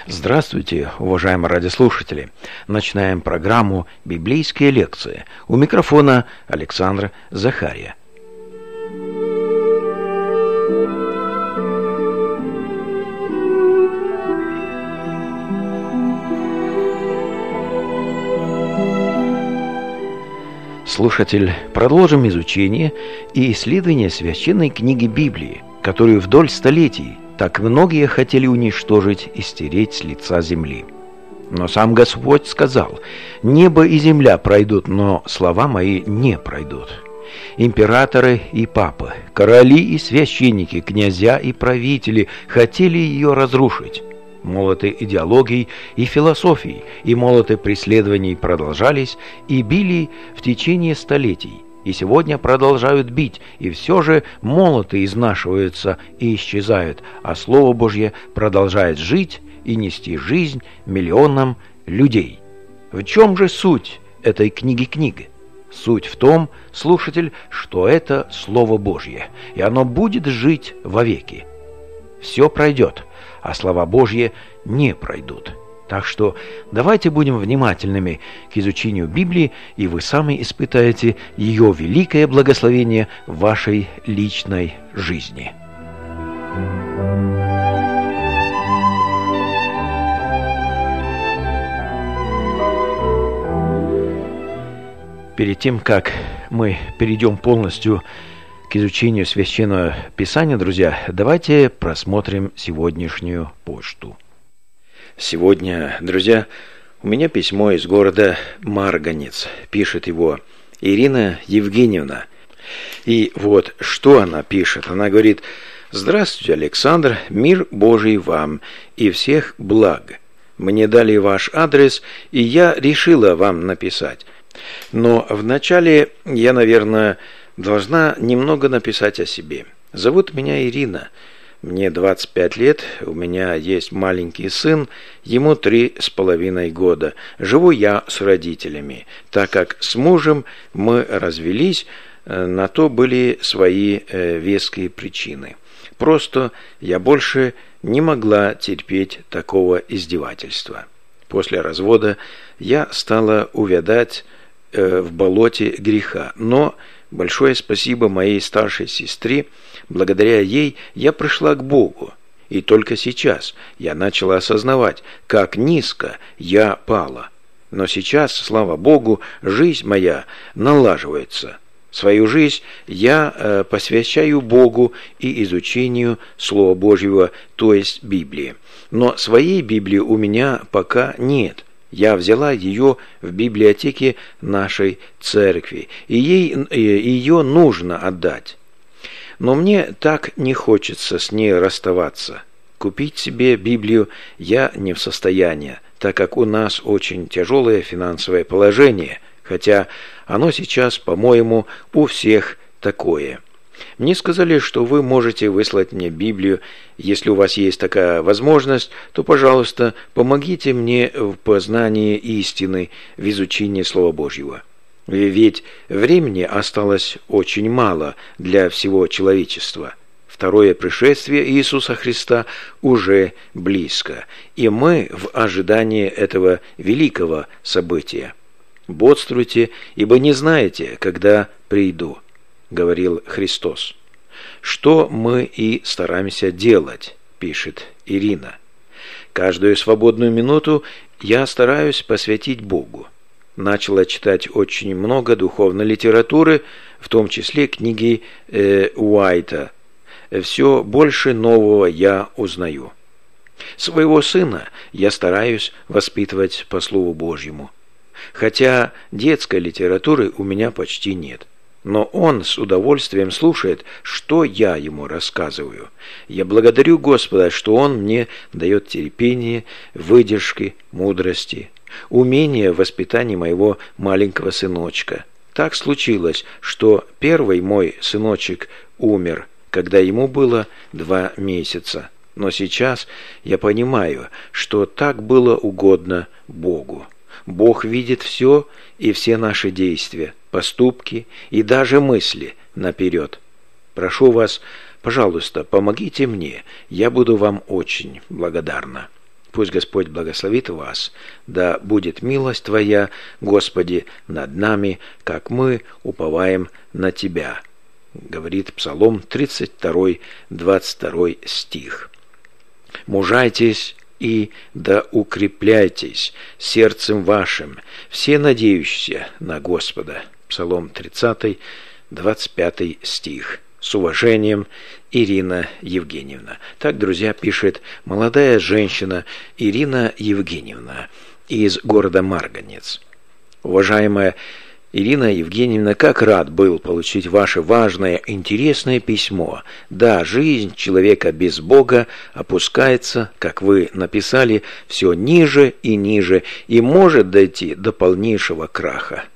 Здравствуйте, уважаемые радиослушатели! Начинаем программу «Библейские лекции». У микрофона Александр Захария. Слушатель, продолжим изучение и исследование священной книги Библии, которую вдоль столетий так многие хотели уничтожить и стереть с лица земли. Но сам Господь сказал: «Небо и земля пройдут, но слова мои не пройдут». Императоры и папы, короли и священники, князья и правители хотели ее разрушить. Молоты идеологий и философий и молоты преследований продолжались и били в течение столетий, и сегодня продолжают бить, и все же молоты изнашиваются и исчезают, а Слово Божье продолжает жить и нести жизнь миллионам людей. В чем же суть этой книги? Суть в том, слушатель, что это Слово Божье, и оно будет жить вовеки. Все пройдет, а слова Божьи не пройдут. Так что давайте будем внимательными к изучению Библии, и вы сами испытаете ее великое благословение в вашей личной жизни. Перед тем, как мы перейдем полностью к изучению Священного Писания, друзья, давайте просмотрим сегодняшнюю почту. Сегодня, друзья, у меня письмо из города Марганец. Пишет его Ирина Евгеньевна. И вот что она пишет. Она говорит: «Здравствуйте, Александр, мир Божий вам и всех благ. Мне дали ваш адрес, и я решила вам написать. Но вначале я, наверное, должна немного написать о себе. Зовут меня Ирина. Мне 25 лет, у меня есть маленький сын, ему 3,5 года. Живу я с родителями, так как с мужем мы развелись, на то были свои веские причины. Просто я больше не могла терпеть такого издевательства. После развода я стала увядать в болоте греха, но большое спасибо моей старшей сестре. Благодаря ей я пришла к Богу, и только сейчас я начала осознавать, как низко я пала. Но сейчас, слава Богу, жизнь моя налаживается. Свою жизнь я посвящаю Богу и изучению Слова Божьего, то есть Библии. Но своей Библии у меня пока нет. Я взяла ее в библиотеке нашей церкви, и ее нужно отдать. Но мне так не хочется с ней расставаться. Купить себе Библию я не в состоянии, так как у нас очень тяжелое финансовое положение, хотя оно сейчас, по-моему, у всех такое. Мне сказали, что вы можете выслать мне Библию. Если у вас есть такая возможность, то, пожалуйста, помогите мне в познании истины, в изучении Слова Божьего. Ведь времени осталось очень мало для всего человечества. Второе пришествие Иисуса Христа уже близко, и мы в ожидании этого великого события. «Бодрствуйте, ибо не знаете, когда приду», — говорил Христос. Что мы и стараемся делать, пишет Ирина. Каждую свободную минуту я стараюсь посвятить Богу. Начала читать очень много духовной литературы, в том числе книги Уайта. Все больше нового я узнаю. Своего сына я стараюсь воспитывать по Слову Божьему. Хотя детской литературы у меня почти нет. Но он с удовольствием слушает, что я ему рассказываю. Я благодарю Господа, что Он мне дает терпение, выдержки, мудрости, умение в воспитании моего маленького сыночка. Так случилось, что первый мой сыночек умер, когда ему было 2 месяца. Но сейчас я понимаю, что так было угодно Богу. Бог видит все и все наши действия, поступки и даже мысли наперед. Прошу вас, пожалуйста, помогите мне, я буду вам очень благодарна. Пусть Господь благословит вас, да будет милость Твоя, Господи, над нами, как мы уповаем на Тебя», говорит Псалом 32, 22 стих. «Мужайтесь и да укрепляйтесь сердцем вашим, все надеющиеся на Господа». Псалом 30, 25 стих. С уважением, Ирина Евгеньевна. Так, друзья, пишет молодая женщина Ирина Евгеньевна из города Марганец. Уважаемая Ирина Евгеньевна, как рад был получить ваше важное, интересное письмо. Да, жизнь человека без Бога опускается, как вы написали, все ниже и ниже и может дойти до полнейшего краха.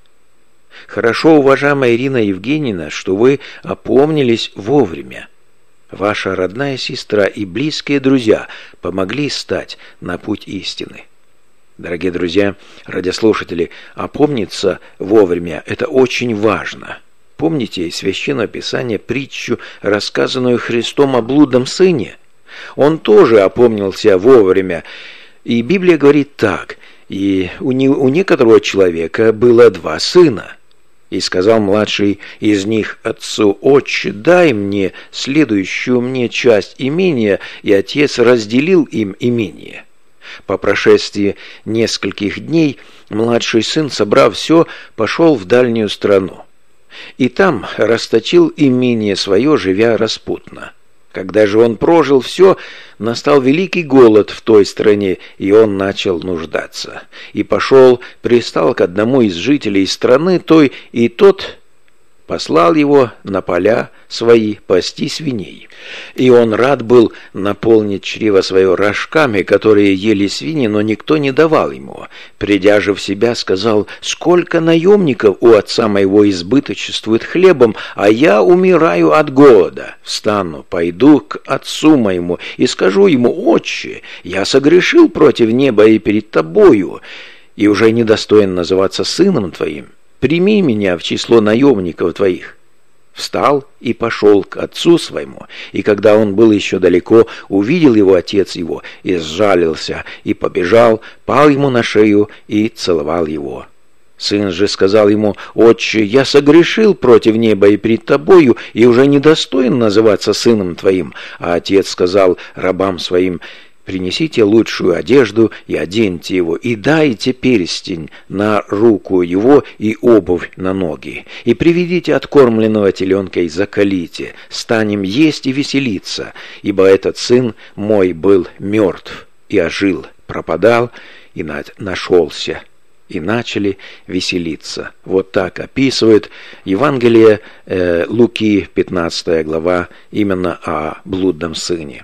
Хорошо, уважаемая Ирина Евгеньевна, что вы опомнились вовремя. Ваша родная сестра и близкие друзья помогли стать на путь истины. Дорогие друзья, радиослушатели, опомниться вовремя – это очень важно. Помните из Священного Писания притчу, рассказанную Христом о блудном сыне? Он тоже опомнился вовремя. И Библия говорит так: «И у некоторого человека было 2 сына. И сказал младший из них отцу: Отче, дай мне следующую мне часть имения, и отец разделил им имение. По прошествии нескольких дней младший сын, собрав все, пошел в дальнюю страну. И там расточил имение свое, живя распутно. Когда же он прожил все, настал великий голод в той стране, и он начал нуждаться. И пошел, пристал к одному из жителей страны той, и тот послал его на поля свои пасти свиней. И он рад был наполнить чрево свое рожками, которые ели свиньи, но никто не давал ему. Придя же в себя, сказал: сколько наемников у отца моего избыточествует хлебом, а я умираю от голода. Встану, пойду к отцу моему и скажу ему: Отче, я согрешил против неба и перед тобою, и уже недостоин называться сыном твоим. Прими меня в число наемников твоих». Встал и пошел к отцу своему, и когда он был еще далеко, увидел его отец его, и сжалился, и побежал, пал ему на шею и целовал его. Сын же сказал ему: «Отче, я согрешил против неба и перед тобою, и уже недостоин называться сыном твоим». А отец сказал рабам своим: «Принесите лучшую одежду и оденьте его, и дайте перстень на руку его и обувь на ноги, и приведите откормленного теленка и заколите, станем есть и веселиться, ибо этот сын мой был мертв и ожил, пропадал и нашелся». И начали веселиться. Вот так описывает Евангелие Луки, 15 глава, именно о блудном сыне.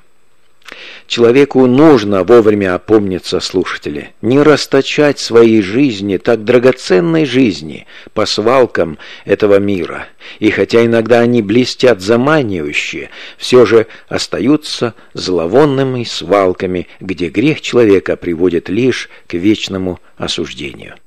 Человеку нужно вовремя опомниться, слушатели, не расточать своей жизни, так драгоценной жизни, по свалкам этого мира. И хотя иногда они блестят заманивающе, все же остаются зловонными свалками, где грех человека приводит лишь к вечному осуждению.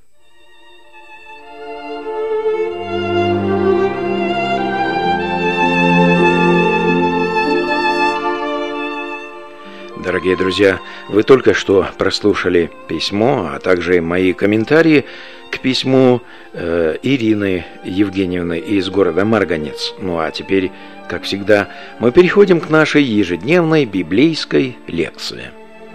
Дорогие друзья, вы только что прослушали письмо, а также мои комментарии к письму Ирины Евгеньевны из города Марганец. Ну а теперь, как всегда, мы переходим к нашей ежедневной библейской лекции.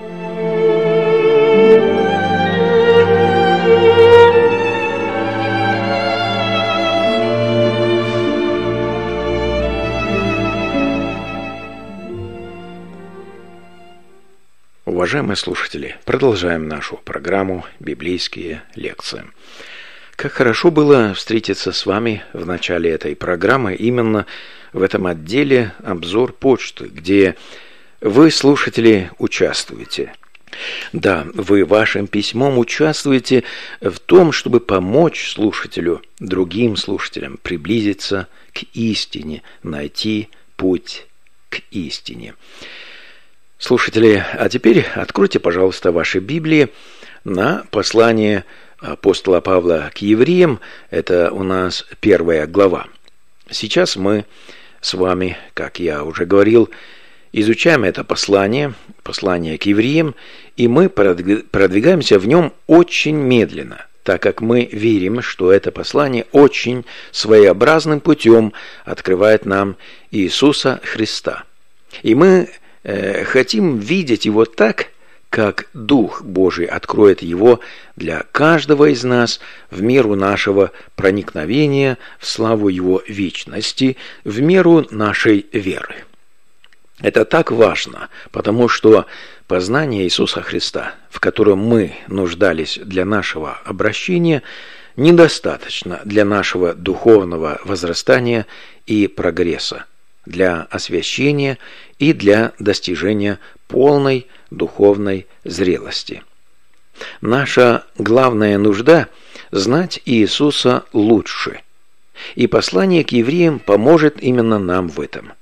Уважаемые слушатели, продолжаем нашу программу «Библейские лекции». Как хорошо было встретиться с вами в начале этой программы именно в этом отделе «Обзор почты», где вы, слушатели, участвуете. Да, вы вашим письмом участвуете в том, чтобы помочь слушателю, другим слушателям приблизиться к истине, найти путь к истине. Слушатели, а теперь откройте, пожалуйста, ваши Библии на послание апостола Павла к евреям. Это у нас 1 глава. Сейчас мы с вами, как я уже говорил, изучаем это послание к евреям, и мы продвигаемся в нем очень медленно, так как мы верим, что это послание очень своеобразным путем открывает нам Иисуса Христа. И мы хотим видеть его так, как Дух Божий откроет его для каждого из нас в меру нашего проникновения в славу его вечности, в меру нашей веры. Это так важно, потому что познание Иисуса Христа, в котором мы нуждались для нашего обращения, недостаточно для нашего духовного возрастания и прогресса, для освящения и для достижения полной духовной зрелости. Наша главная нужда – знать Иисуса лучше, и послание к евреям поможет именно нам в этом.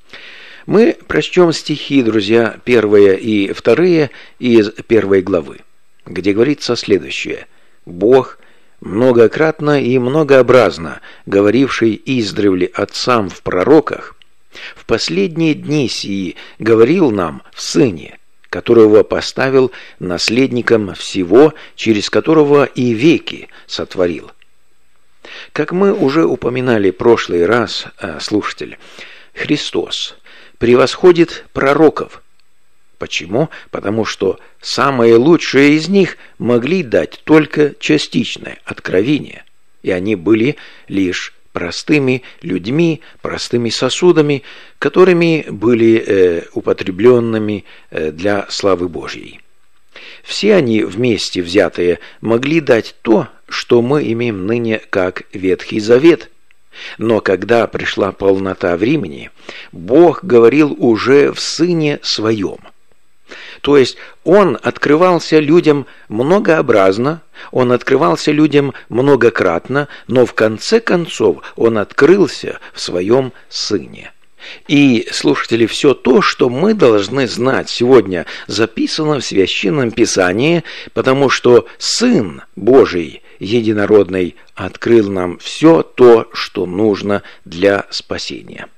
Мы прочтем стихи, друзья, 1 и 2 из 1 главы, где говорится следующее: «Бог, многократно и многообразно говоривший издревле отцам в пророках, в последние дни сии говорил нам в Сыне, которого поставил наследником всего, через которого и веки сотворил». Как мы уже упоминали в прошлый раз, слушатель, Христос превосходит пророков. Почему? Потому что самые лучшие из них могли дать только частичное откровение, и они были лишь простыми людьми, простыми сосудами, которыми были употребленными для славы Божьей. Все они вместе взятые могли дать то, что мы имеем ныне как Ветхий Завет. Но когда пришла полнота времени, Бог говорил уже в Сыне Своем. То есть Он открывался людям многообразно, Он открывался людям многократно, но в конце концов Он открылся в Своем Сыне. И, слушатели, все то, что мы должны знать сегодня, записано в Священном Писании, потому что Сын Божий Единородный открыл нам все то, что нужно для спасения.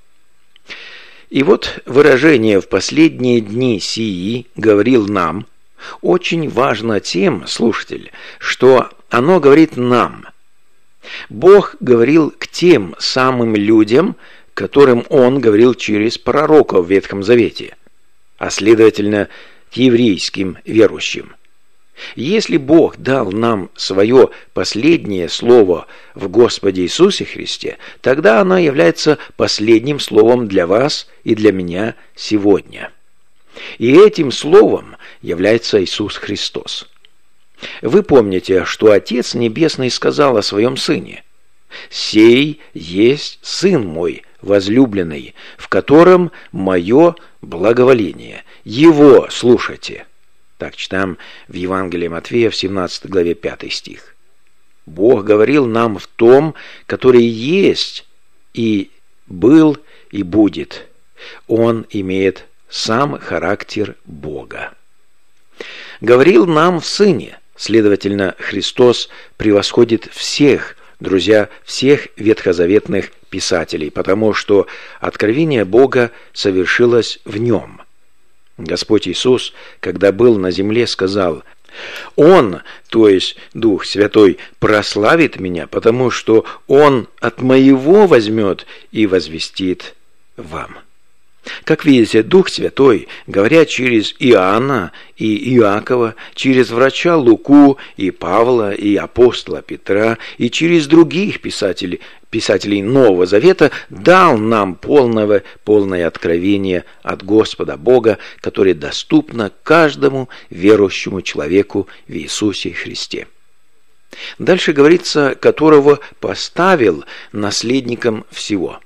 И вот выражение «в последние дни сии» говорил нам очень важно тем, слушатель, что оно говорит нам. Бог говорил к тем самым людям, которым Он говорил через пророков в Ветхом Завете, а следовательно к еврейским верующим. Если Бог дал нам свое последнее слово в Господе Иисусе Христе, тогда оно является последним словом для вас и для меня сегодня. И этим словом является Иисус Христос. Вы помните, что Отец Небесный сказал о Своем Сыне: «Сей есть Сын мой возлюбленный, в котором мое благоволение. Его слушайте». Так читаем в Евангелии Матфея в 17 главе 5 стих. Бог говорил нам в том, который есть и был и будет. Он имеет сам характер Бога. Говорил нам в Сыне, следовательно, Христос превосходит всех, друзья, всех ветхозаветных писателей, потому что откровение Бога совершилось в Нем. Господь Иисус, когда был на земле, сказал: «Он, то есть Дух Святой, прославит Меня, потому что Он от Моего возьмет и возвестит вам». Как видите, Дух Святой, говоря через Иоанна и Иакова, через врача Луку и Павла и апостола Петра, и через других писателей Нового Завета, дал нам полное откровение от Господа Бога, которое доступно каждому верующему человеку в Иисусе Христе. Дальше говорится, которого поставил наследником всего.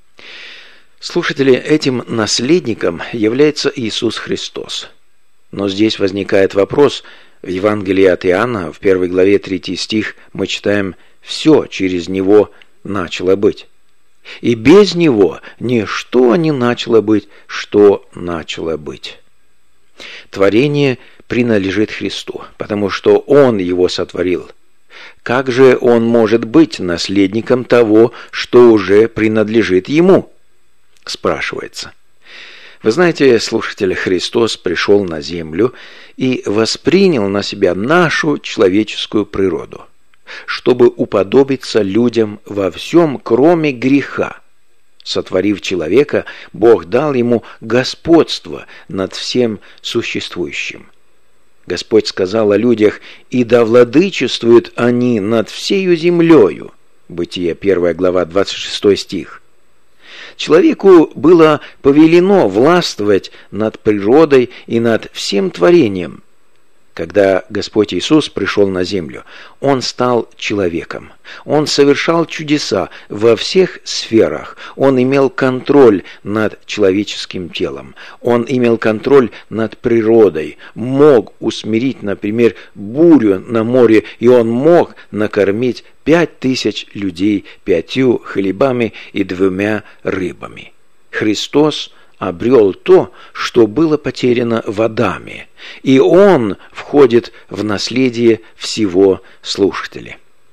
Слушатели, этим наследником является Иисус Христос. Но здесь возникает вопрос. В Евангелии от Иоанна, в 1 главе 3 стих, мы читаем: «Все через Него начало быть, и без Него ничто не начало быть, что начало быть». Творение принадлежит Христу, потому что Он его сотворил. Как же Он может быть наследником того, что уже принадлежит Ему? Спрашивается. Вы знаете, слушатели, Христос пришел на землю и воспринял на себя нашу человеческую природу, чтобы уподобиться людям во всем, кроме греха. Сотворив человека, Бог дал ему господство над всем существующим. Господь сказал о людях: «И да владычествуют они над всею землею». Бытие 1 глава 26 стих. Человеку было повелено властвовать над природой и над всем творением. Когда Господь Иисус пришел на землю, Он стал человеком. Он совершал чудеса во всех сферах. Он имел контроль над человеческим телом. Он имел контроль над природой. Мог усмирить, например, бурю на море, и Он мог накормить 5000 людей 5 хлебами и 2 рыбами. Христос обрел то, что было потеряно в Адаме, и Он входит в наследие всего слушателя.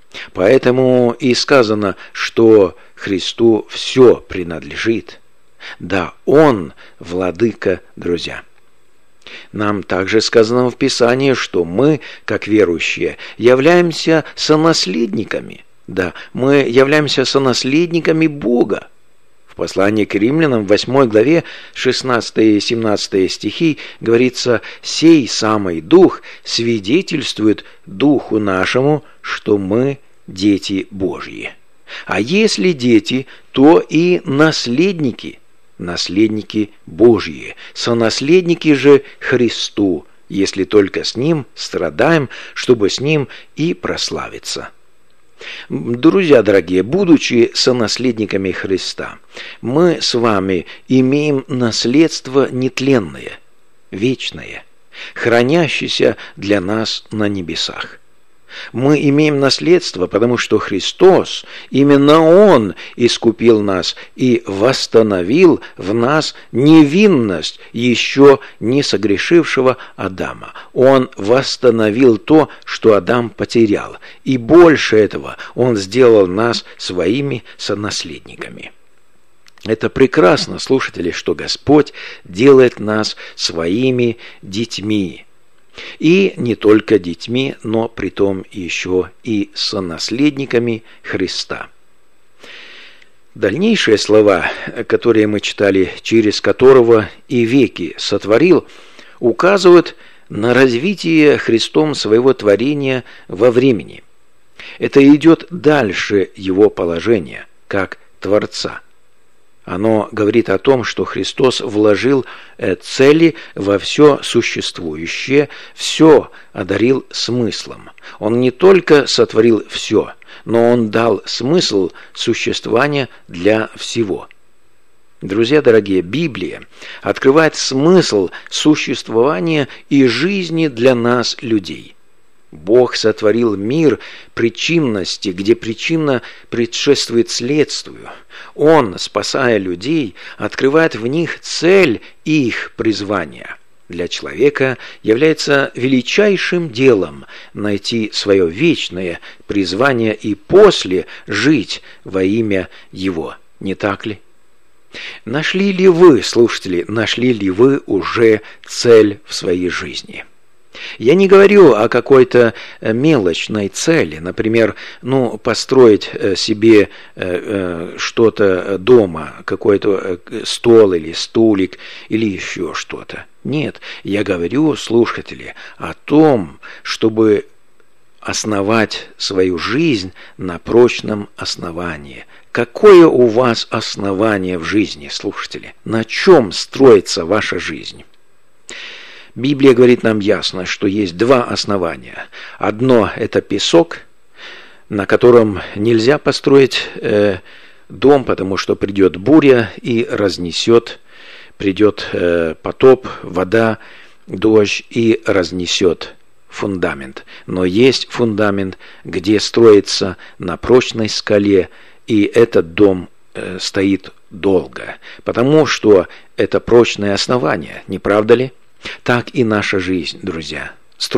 Поэтому и сказано, что Христу все принадлежит. Да, Он владыка, друзья. Нам также сказано в Писании, что мы, как верующие, являемся сонаследниками. Да, мы являемся сонаследниками Бога. В послании к римлянам, в 8 главе, 16 и 17 стихи говорится: «Сей самый Дух свидетельствует Духу нашему, что мы дети Божьи. А если дети, то и наследники, наследники Божьи, сонаследники же Христу, если только с Ним страдаем, чтобы с Ним и прославиться». Друзья дорогие, будучи сонаследниками Христа, мы с вами имеем наследство нетленное, вечное, хранящееся для нас на небесах. Мы имеем наследство, потому что Христос, именно Он искупил нас и восстановил в нас невинность еще не согрешившего Адама. Он восстановил то, что Адам потерял, и больше этого Он сделал нас своими сонаследниками. Это прекрасно, слушатели, что Господь делает нас своими детьми. И не только детьми, но притом еще и сонаследниками Христа. Дальнейшие слова, которые мы читали: «через которого и веки сотворил», указывают на развитие Христом своего творения во времени. Это идет дальше Его положения, как Творца. Оно говорит о том, что Христос вложил цели во все существующее, все одарил смыслом. Он не только сотворил все, но Он дал смысл существования для всего. Друзья дорогие, Библия открывает смысл существования и жизни для нас, людей. Бог сотворил мир причинности, где причина предшествует следствию. Он, спасая людей, открывает в них цель их призвания. Для человека является величайшим делом найти свое вечное призвание и после жить во имя Его. Не так ли? Нашли ли вы, слушатели, нашли ли вы уже цель в своей жизни? Я не говорю о какой-то мелочной цели, например, построить себе что-то дома, какой-то стол или стулик или еще что-то. Нет, я говорю, слушатели, о том, чтобы основать свою жизнь на прочном основании. Какое у вас основание в жизни, слушатели? На чем строится ваша жизнь? Библия говорит нам ясно, что есть 2 основания. Одно – это песок, на котором нельзя построить дом, потому что придет буря и разнесет, придет потоп, вода, дождь и разнесет фундамент. Но есть фундамент, где строится на прочной скале, и этот дом стоит долго, потому что это прочное основание, не правда ли? Так и наша жизнь, друзья,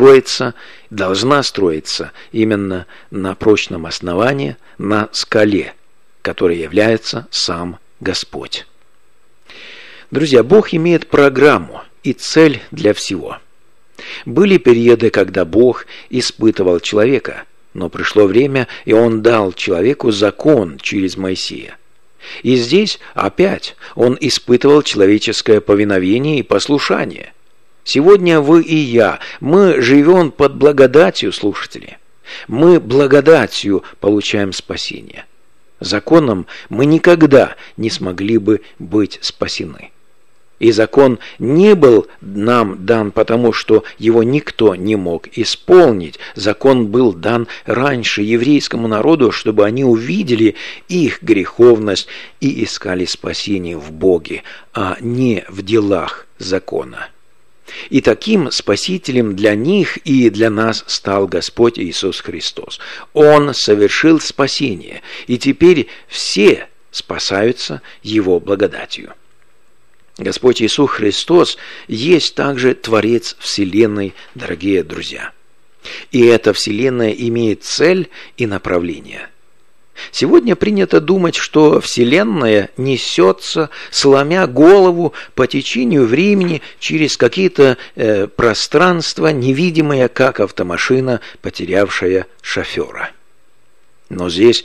должна строиться именно на прочном основании, на скале, которой является сам Господь. Друзья, Бог имеет программу и цель для всего. Были периоды, когда Бог испытывал человека, но пришло время, и Он дал человеку закон через Моисея. И здесь опять Он испытывал человеческое повиновение и послушание. Сегодня вы и я, мы живем под благодатью, слушатели. Мы благодатью получаем спасение. Законом мы никогда не смогли бы быть спасены. И закон не был нам дан, потому что его никто не мог исполнить. Закон был дан раньше еврейскому народу, чтобы они увидели их греховность и искали спасение в Боге, а не в делах закона. И таким спасителем для них и для нас стал Господь Иисус Христос. Он совершил спасение, и теперь все спасаются Его благодатью. Господь Иисус Христос есть также Творец Вселенной, дорогие друзья. И эта Вселенная имеет цель и направление. Сегодня принято думать, что Вселенная несется, сломя голову по течению времени через какие-то пространства, невидимые, как автомашина, потерявшая шофера. Но здесь,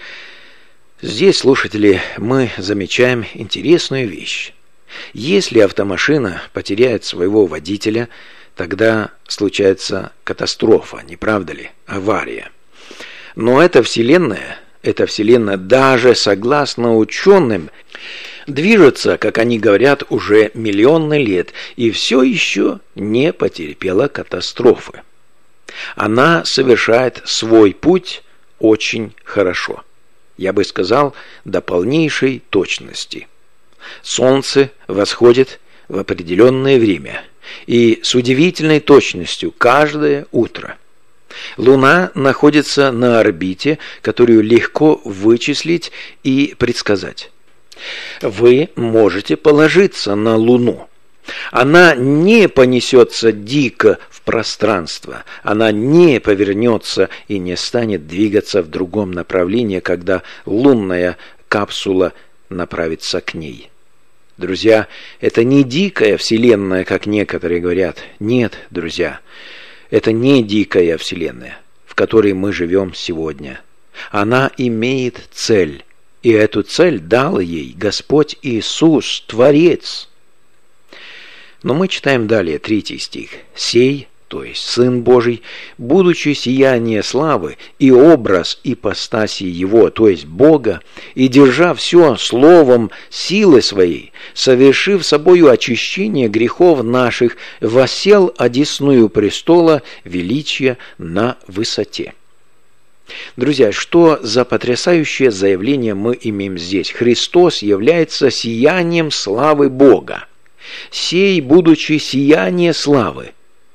слушатели, мы замечаем интересную вещь. Если автомашина потеряет своего водителя, тогда случается катастрофа, не правда ли? Авария. Но эта Вселенная даже согласно ученым движется, как они говорят, уже миллионы лет и все еще не потерпела катастрофы. Она совершает свой путь очень хорошо. Я бы сказал, до полнейшей точности. Солнце восходит в определенное время и с удивительной точностью каждое утро. Луна находится на орбите, которую легко вычислить и предсказать. Вы можете положиться на Луну. Она не понесется дико в пространство, она не повернется и не станет двигаться в другом направлении, когда лунная капсула направится к ней. Друзья, это не дикая Вселенная, как некоторые говорят. Нет, друзья, это не дикая Вселенная, в которой мы живем сегодня. Она имеет цель, и эту цель дал ей Господь Иисус, Творец. Но мы читаем далее 3 стих. «Сей, то есть Сын Божий, будучи сияние славы и образ ипостаси Его, то есть Бога, и держа все словом силы своей, совершив собою очищение грехов наших, воссел одесную престола величия на высоте». Друзья, что за потрясающее заявление мы имеем здесь? Христос является сиянием славы Бога. «Сей, будучи сияние славы».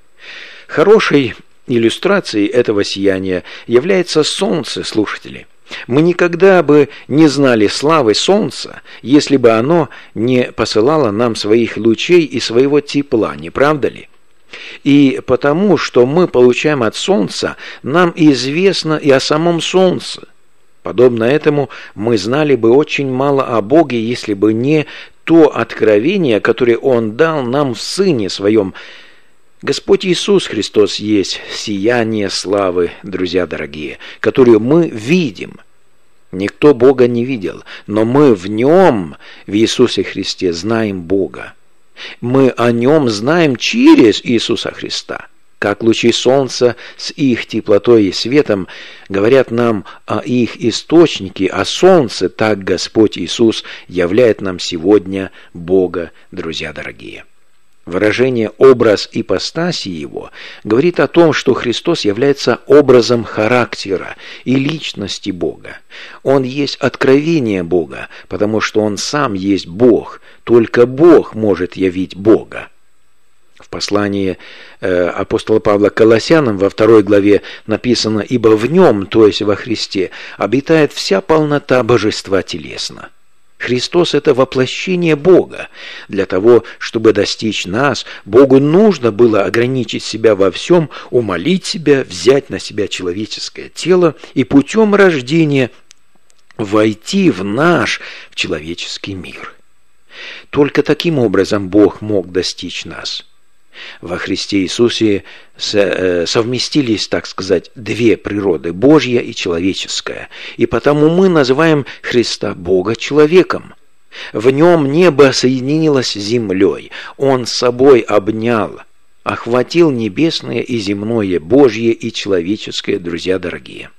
Хорошей иллюстрацией этого сияния является солнце, слушатели. Мы никогда бы не знали славы солнца, если бы оно не посылало нам своих лучей и своего тепла, не правда ли? И потому, что мы получаем от солнца, нам известно и о самом солнце. Подобно этому, мы знали бы очень мало о Боге, если бы не то откровение, которое Он дал нам в Сыне Своем. Господь Иисус Христос есть сияние славы, друзья дорогие, которую мы видим. Никто Бога не видел, но мы в Нем, в Иисусе Христе, знаем Бога. Мы о Нем знаем через Иисуса Христа. Как лучи солнца с их теплотой и светом говорят нам о их источнике, о солнце, так Господь Иисус являет нам сегодня Бога, друзья дорогие. Выражение «образ ипостаси Его» говорит о том, что Христос является образом характера и личности Бога. Он есть откровение Бога, потому что Он сам есть Бог. Только Бог может явить Бога. В послании апостола Павла к Колоссянам во 2 главе написано: «Ибо в Нем, то есть во Христе, обитает вся полнота божества телесно». Христос – это воплощение Бога. Для того, чтобы достичь нас, Богу нужно было ограничить себя во всем, умолить себя, взять на себя человеческое тело и путем рождения войти в наш человеческий мир. Только таким образом Бог мог достичь нас. Во Христе Иисусе совместились, так сказать, две природы, Божья и человеческая, и потому мы называем Христа Бога человеком. В нем небо соединилось с землей, Он собой обнял, охватил небесное и земное, Божье и человеческое, друзья дорогие.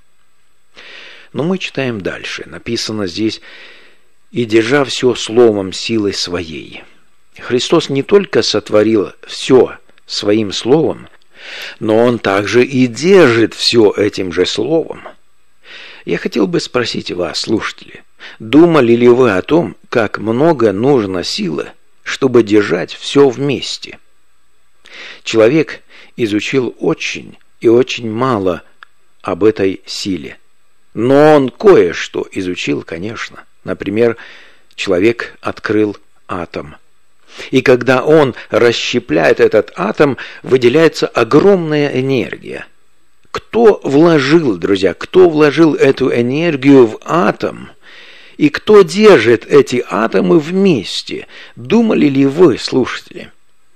Но мы читаем дальше, написано здесь: «И держа все словом силы своей». Христос не только сотворил все своим словом, но Он также и держит все этим же словом. Я хотел бы спросить вас, слушатели, думали ли вы о том, как много нужно силы, чтобы держать все вместе? Человек изучил очень и очень мало об этой силе, но он кое-что изучил, конечно. Например, человек открыл атом. И когда он расщепляет этот атом, выделяется огромная энергия. Кто вложил, друзья, кто вложил эту энергию в атом? И кто держит эти атомы вместе? Думали ли вы, слушатели?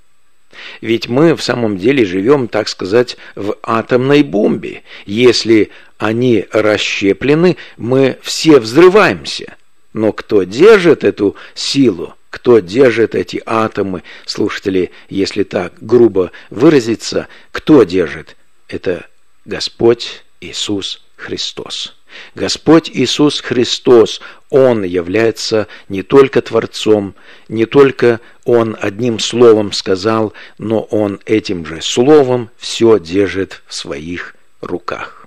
Ведь мы в самом деле живем, так сказать, в атомной бомбе. Если они расщеплены, мы все взрываемся. Но кто держит эту силу? Кто держит эти атомы, слушатели, если так грубо выразиться, кто держит? Это Господь Иисус Христос. Господь Иисус Христос, Он является не только Творцом, не только Он одним словом сказал, но Он этим же словом все держит в своих руках.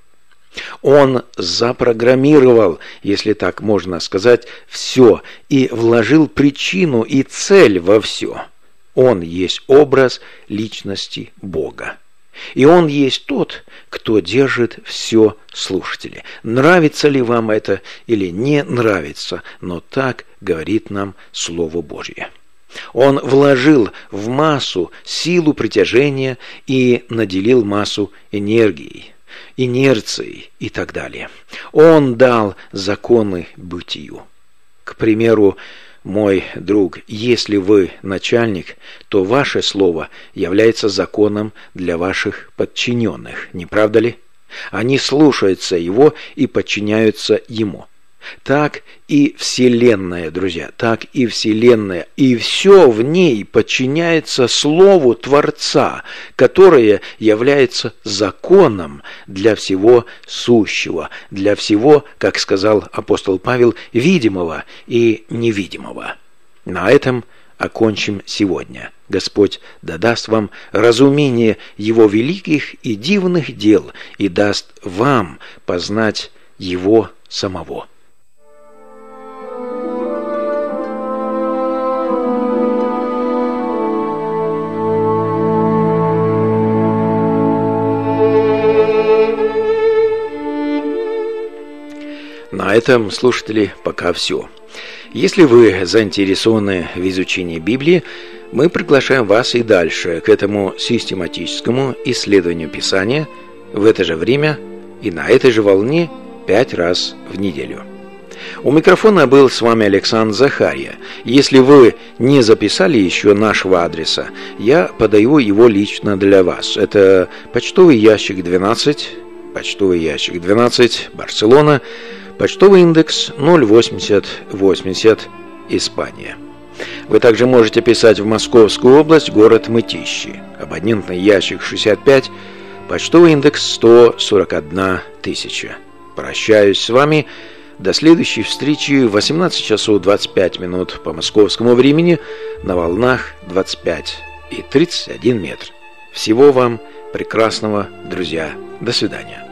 Он запрограммировал, если так можно сказать, все и вложил причину и цель во все. Он есть образ личности Бога. И Он есть тот, кто держит все, слушатели. Нравится ли вам это или не нравится, но так говорит нам Слово Божье. Он вложил в массу силу притяжения и наделил массу энергией, инерцией и так далее. Он дал законы бытию. К примеру, мой друг, если вы начальник, то ваше слово является законом для ваших подчиненных, не правда ли? Они слушаются его и подчиняются ему. Так и Вселенная, друзья, так и Вселенная, и все в ней подчиняется Слову Творца, которое является законом для всего сущего, для всего, как сказал апостол Павел, видимого и невидимого. На этом окончим сегодня. Господь да даст вам разумение Его великих и дивных дел и даст вам познать Его самого. На этом, слушатели, пока все. Если вы заинтересованы в изучении Библии, мы приглашаем вас и дальше к этому систематическому исследованию Писания в это же время и на этой же волне 5 раз в неделю. У микрофона был с вами Александр Захарья. Если вы не записали еще нашего адреса, я подаю его лично для вас. Это почтовый ящик 12, Барселона, почтовый индекс 08080, Испания. Вы также можете писать в Московскую область, город Мытищи. Абонентный ящик 65, почтовый индекс 141 тысяча. Прощаюсь с вами. До следующей встречи в 18 часов 25 минут по московскому времени на волнах 25 и 31 метр. Всего вам прекрасного, друзья. До свидания.